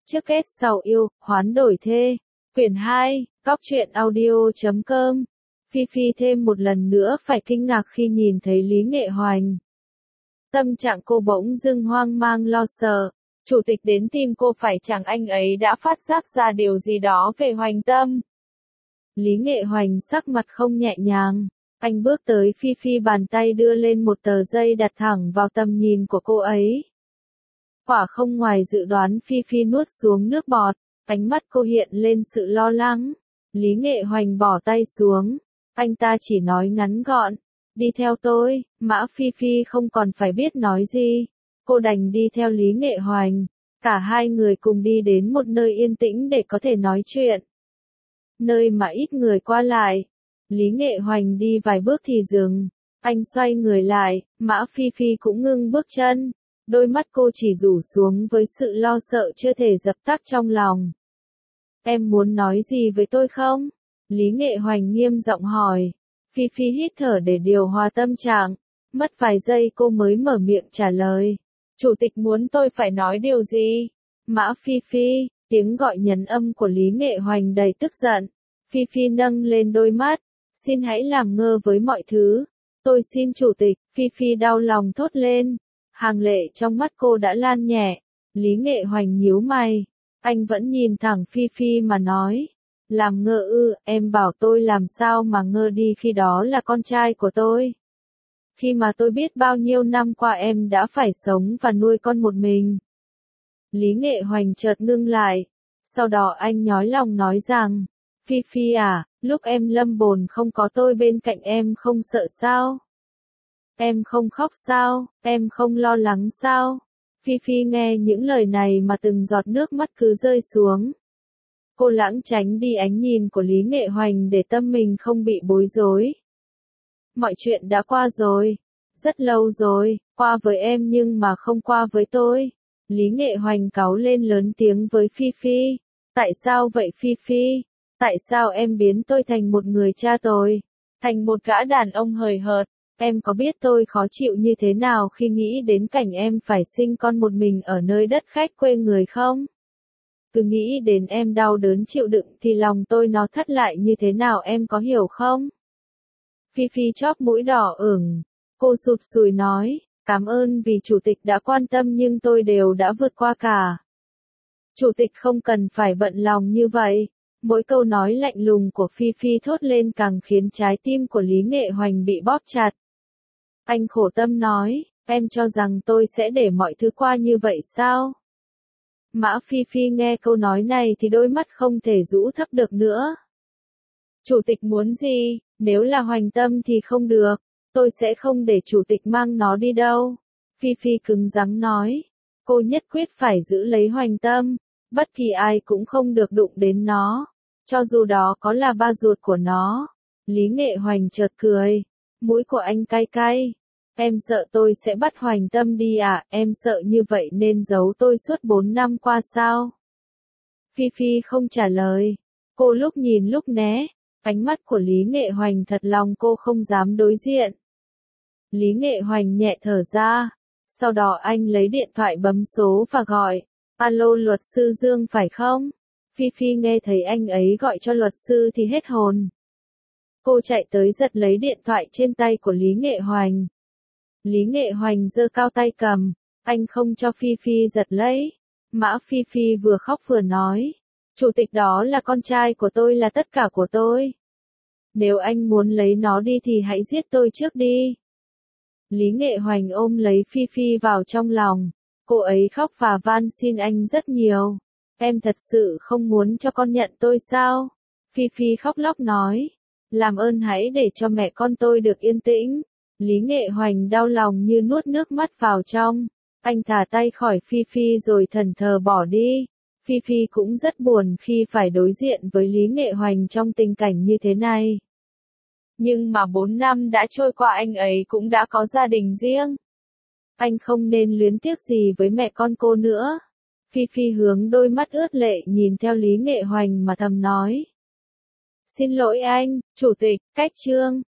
Trước kết sau yêu, hoán đổi thê. Quyển 2, Cóc truyện audio.com. Phi Phi thêm một lần nữa phải kinh ngạc khi nhìn thấy Lý Nghệ Hoành. Tâm trạng cô bỗng dưng hoang mang lo sợ. Chủ tịch đến tìm cô, phải chẳng anh ấy đã phát giác ra điều gì đó về Hoành Tâm. Lý Nghệ Hoành sắc mặt không nhẹ nhàng. Anh bước tới Phi Phi, bàn tay đưa lên một tờ giấy đặt thẳng vào tầm nhìn của cô ấy. Quả không ngoài dự đoán, Phi Phi nuốt xuống nước bọt, ánh mắt cô hiện lên sự lo lắng. Lý Nghệ Hoành bỏ tay xuống, anh ta chỉ nói ngắn gọn, đi theo tôi. Mã Phi Phi không còn phải biết nói gì, cô đành đi theo Lý Nghệ Hoành. Cả hai người cùng đi đến một nơi yên tĩnh để có thể nói chuyện. Nơi mà ít người qua lại. Lý Nghệ Hoành đi vài bước thì dừng, anh xoay người lại, Mã Phi Phi cũng ngưng bước chân. Đôi mắt cô chỉ rủ xuống với sự lo sợ chưa thể dập tắt trong lòng. Em muốn nói gì với tôi không? Lý Nghệ Hoành nghiêm giọng hỏi. Phi Phi hít thở để điều hòa tâm trạng. Mất vài giây cô mới mở miệng trả lời. Chủ tịch muốn tôi phải nói điều gì? Mã Phi Phi, tiếng gọi nhấn âm của Lý Nghệ Hoành đầy tức giận. Phi Phi nâng lên đôi mắt. Xin hãy làm ngơ với mọi thứ. Tôi xin chủ tịch. Phi Phi đau lòng thốt lên. Hàng lệ trong mắt cô đã lan nhẹ. Lý Nghệ Hoành nhíu mày. Anh vẫn nhìn thẳng Phi Phi mà nói. Làm ngơ ư? Em bảo tôi làm sao mà ngơ đi khi đó là con trai của tôi. Khi mà tôi biết bao nhiêu năm qua em đã phải sống và nuôi con một mình. Lý Nghệ Hoành chợt ngưng lại. Sau đó anh nhói lòng nói rằng. Phi Phi à, lúc em lâm bồn không có tôi bên cạnh em không sợ sao? Em không khóc sao? Em không lo lắng sao? Phi Phi nghe những lời này mà từng giọt nước mắt cứ rơi xuống. Cô lãng tránh đi ánh nhìn của Lý Nghệ Hoành để tâm mình không bị bối rối. Mọi chuyện đã qua rồi. Rất lâu rồi, qua với em nhưng mà không qua với tôi. Lý Nghệ Hoành cáu lên lớn tiếng với Phi Phi. Tại sao vậy Phi Phi? Tại sao em biến tôi thành một người cha tồi? Thành một gã đàn ông hời hợt? Em có biết tôi khó chịu như thế nào khi nghĩ đến cảnh em phải sinh con một mình ở nơi đất khách quê người không? Cứ nghĩ đến em đau đớn chịu đựng thì lòng tôi nó thắt lại như thế nào em có hiểu không? Phi Phi chóp mũi đỏ ửng. Cô sụt sùi nói, cảm ơn vì chủ tịch đã quan tâm nhưng tôi đều đã vượt qua cả. Chủ tịch không cần phải bận lòng như vậy. Mỗi câu nói lạnh lùng của Phi Phi thốt lên càng khiến trái tim của Lý Nghệ Hoành bị bóp chặt. Anh khổ tâm nói, em cho rằng tôi sẽ để mọi thứ qua như vậy sao? Mã Phi Phi nghe câu nói này thì đôi mắt không thể rũ thấp được nữa. Chủ tịch muốn gì? Nếu là Hoành Tâm thì không được. Tôi sẽ không để chủ tịch mang nó đi đâu. Phi Phi cứng rắn nói. Cô nhất quyết phải giữ lấy Hoành Tâm. Bất kỳ ai cũng không được đụng đến nó. Cho dù đó có là ba ruột của nó. Lý Nghệ Hoành chợt cười. Mũi của anh cay cay. Em sợ tôi sẽ bắt Hoành Tâm đi à? Em sợ như vậy nên giấu tôi suốt 4 năm qua sao? Phi Phi không trả lời. Cô lúc nhìn lúc né. Ánh mắt của Lý Nghệ Hoành thật lòng cô không dám đối diện. Lý Nghệ Hoành nhẹ thở ra. Sau đó anh lấy điện thoại bấm số và gọi. Alo, luật sư Dương phải không? Phi Phi nghe thấy anh ấy gọi cho luật sư thì hết hồn. Cô chạy tới giật lấy điện thoại trên tay của Lý Nghệ Hoành. Lý Nghệ Hoành giơ cao tay cầm. Anh không cho Phi Phi giật lấy. Mã Phi Phi vừa khóc vừa nói. Chủ tịch đó là con trai của tôi, là tất cả của tôi. Nếu anh muốn lấy nó đi thì hãy giết tôi trước đi. Lý Nghệ Hoành ôm lấy Phi Phi vào trong lòng. Cô ấy khóc và van xin anh rất nhiều. Em thật sự không muốn cho con nhận tôi sao? Phi Phi khóc lóc nói. Làm ơn hãy để cho mẹ con tôi được yên tĩnh. Lý Nghệ Hoành đau lòng như nuốt nước mắt vào trong. Anh thả tay khỏi Phi Phi rồi thẫn thờ bỏ đi. Phi Phi cũng rất buồn khi phải đối diện với Lý Nghệ Hoành trong tình cảnh như thế này. Nhưng mà 4 năm đã trôi qua, anh ấy cũng đã có gia đình riêng. Anh không nên luyến tiếc gì với mẹ con cô nữa. Phi Phi hướng đôi mắt ướt lệ nhìn theo Lý Nghệ Hoành mà thầm nói. Xin lỗi anh, chủ tịch, cách chương.